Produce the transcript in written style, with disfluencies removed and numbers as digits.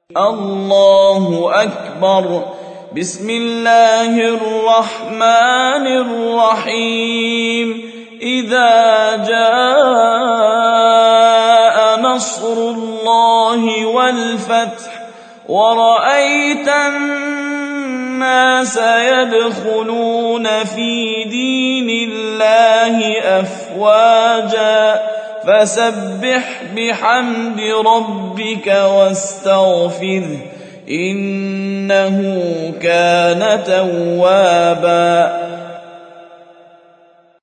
الله أكبر. بسم الله الرحمن الرحيم. إذا جاء نصر الله والفتح ورأيت الناس يدخلون في دين الله أفواجا فسبح بحمد ربك واستغفره إنه كان توابا.